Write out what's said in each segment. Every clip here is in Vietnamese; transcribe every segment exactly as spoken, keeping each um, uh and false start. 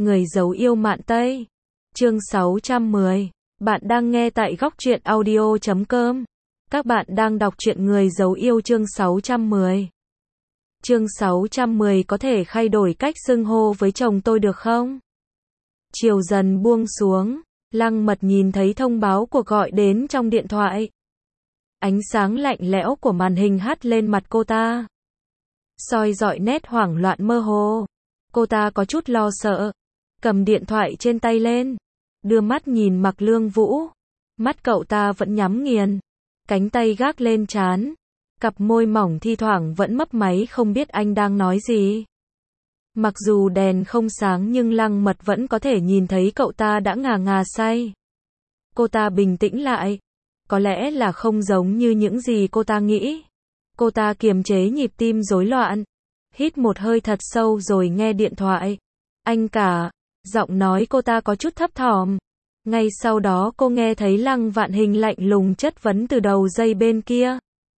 Người giấu yêu mạn Tây. Chương sáu trăm mười. Bạn đang nghe tại góc truyện audio chấm com. Các bạn đang đọc truyện Người giấu yêu chương sáu trăm mười. Chương sáu trăm mười có thể thay đổi cách xưng hô với chồng tôi được không? Chiều dần buông xuống, Lăng Mật nhìn thấy thông báo cuộc gọi đến trong điện thoại. Ánh sáng lạnh lẽo của màn hình hắt lên mặt cô ta, soi rọi nét hoảng loạn mơ hồ. Cô ta có chút lo sợ, cầm điện thoại trên tay lên, đưa mắt nhìn Mạc Lương Vũ. Mắt cậu ta vẫn nhắm nghiền, cánh tay gác lên trán, cặp môi mỏng thi thoảng vẫn mấp máy không biết anh đang nói gì. Mặc dù đèn không sáng nhưng Lăng Mật vẫn có thể nhìn thấy cậu ta đã ngà ngà say. Cô ta bình tĩnh lại, có lẽ là không giống như những gì cô ta nghĩ. Cô ta kiềm chế nhịp tim rối loạn, hít một hơi thật sâu rồi nghe điện thoại. Anh cả, giọng nói cô ta có chút thấp thỏm. Ngay sau đó cô nghe thấy Lăng Vạn Hình lạnh lùng chất vấn từ đầu dây bên kia.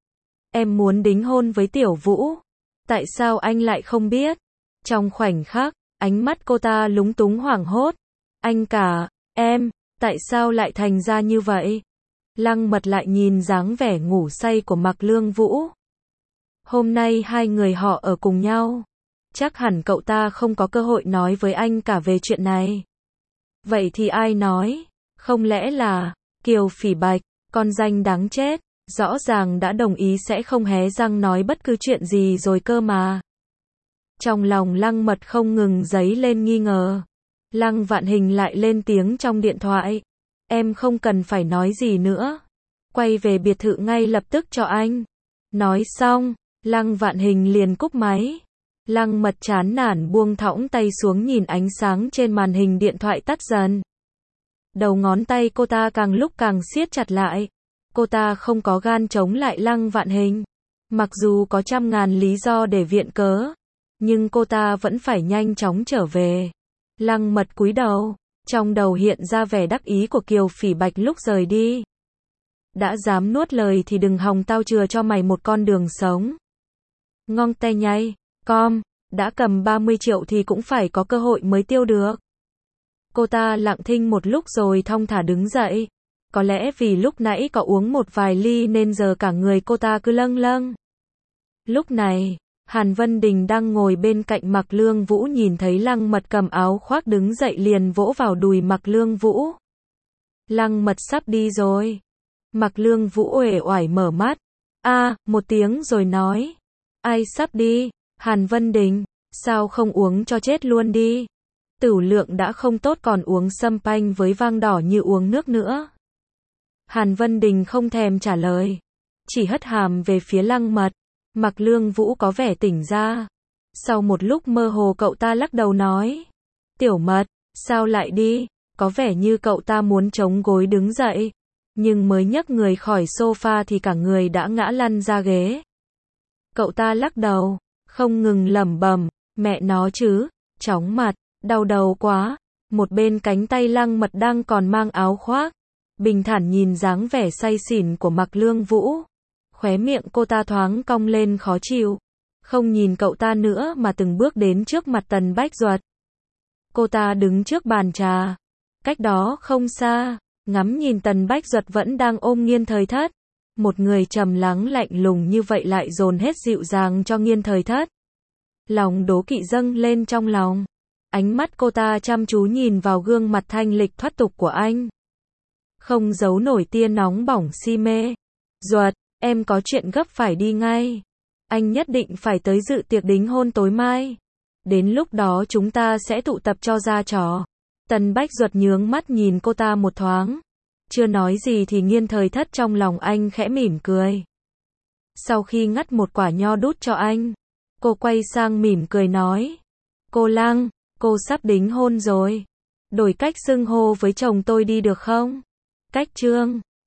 Em muốn đính hôn với Tiểu Vũ. Tại sao anh lại không biết? Trong khoảnh khắc, ánh mắt cô ta lúng túng hoảng hốt. Anh cả, em, tại sao lại thành ra như vậy? Lăng Mật lại nhìn dáng vẻ ngủ say của Mạc Lương Vũ. Hôm nay hai người họ ở cùng nhau, chắc hẳn cậu ta không có cơ hội nói với anh cả về chuyện này. Vậy thì ai nói? Không lẽ là Kiều Phỉ Bạch, con danh đáng chết, rõ ràng đã đồng ý sẽ không hé răng nói bất cứ chuyện gì rồi cơ mà. Trong lòng Lăng Mật không ngừng dấy lên nghi ngờ. Lăng Vạn Hình lại lên tiếng trong điện thoại. Em không cần phải nói gì nữa. Quay về biệt thự ngay lập tức cho anh. Nói xong, Lăng Vạn Hình liền cúp máy. Lăng Mật chán nản buông thõng tay xuống nhìn ánh sáng trên màn hình điện thoại tắt dần. Đầu ngón tay cô ta càng lúc càng siết chặt lại. Cô ta không có gan chống lại Lăng Vạn Hình. Mặc dù có trăm ngàn lý do để viện cớ, nhưng cô ta vẫn phải nhanh chóng trở về. Lăng Mật cúi đầu, trong đầu hiện ra vẻ đắc ý của Kiều Phỉ Bạch lúc rời đi. Đã dám nuốt lời thì đừng hòng tao chừa cho mày một con đường sống. Ngong tay nhay, com, đã cầm ba mươi triệu thì cũng phải có cơ hội mới tiêu được. Cô ta lặng thinh một lúc rồi thong thả đứng dậy. Có lẽ vì lúc nãy có uống một vài ly nên giờ cả người cô ta cứ lâng lâng. Lúc này, Hàn Vân Đình đang ngồi bên cạnh Mạc Lương Vũ nhìn thấy Lăng Mật cầm áo khoác đứng dậy liền vỗ vào đùi Mạc Lương Vũ. Lăng Mật sắp đi rồi. Mạc Lương Vũ uể oải mở mắt. A, à, một tiếng rồi nói. Ai sắp đi? Hàn Vân Đình, sao không uống cho chết luôn đi? Tửu lượng đã không tốt còn uống sâm panh với vang đỏ như uống nước nữa. Hàn Vân Đình không thèm trả lời, chỉ hất hàm về phía Lăng Mật. Mạc Lương Vũ có vẻ tỉnh ra. Sau một lúc mơ hồ cậu ta lắc đầu nói. Tiểu Mật, sao lại đi? Có vẻ như cậu ta muốn chống gối đứng dậy. Nhưng mới nhấc người khỏi sofa thì cả người đã ngã lăn ra ghế. Cậu ta lắc đầu, không ngừng lẩm bẩm, mẹ nó chứ, chóng mặt, đau đầu quá. Một bên cánh tay Lăng Mật đang còn mang áo khoác, bình thản nhìn dáng vẻ say xỉn của Mạc Lương Vũ. Khóe miệng cô ta thoáng cong lên khó chịu, không nhìn cậu ta nữa mà từng bước đến trước mặt Tần Bách Duật. Cô ta đứng trước bàn trà, cách đó không xa, ngắm nhìn Tần Bách Duật vẫn đang ôm Nghiên Thời Thất. Một người trầm lắng lạnh lùng như vậy lại dồn hết dịu dàng cho Nghiên Thời Thất. Lòng đố kỵ dâng lên trong lòng. Ánh mắt cô ta chăm chú nhìn vào gương mặt thanh lịch thoát tục của anh, không giấu nổi tia nóng bỏng si mê. Duật, em có chuyện gấp phải đi ngay. Anh nhất định phải tới dự tiệc đính hôn tối mai. Đến lúc đó chúng ta sẽ tụ tập cho ra trò. Tần Bách Duật nhướng mắt nhìn cô ta một thoáng. Chưa nói gì thì Nghiên Thời Thất trong lòng anh khẽ mỉm cười. Sau khi ngắt một quả nho đút cho anh, cô quay sang mỉm cười nói. Cô Lăng, cô sắp đính hôn rồi. Đổi cách xưng hô với chồng tôi đi được không? Cách chương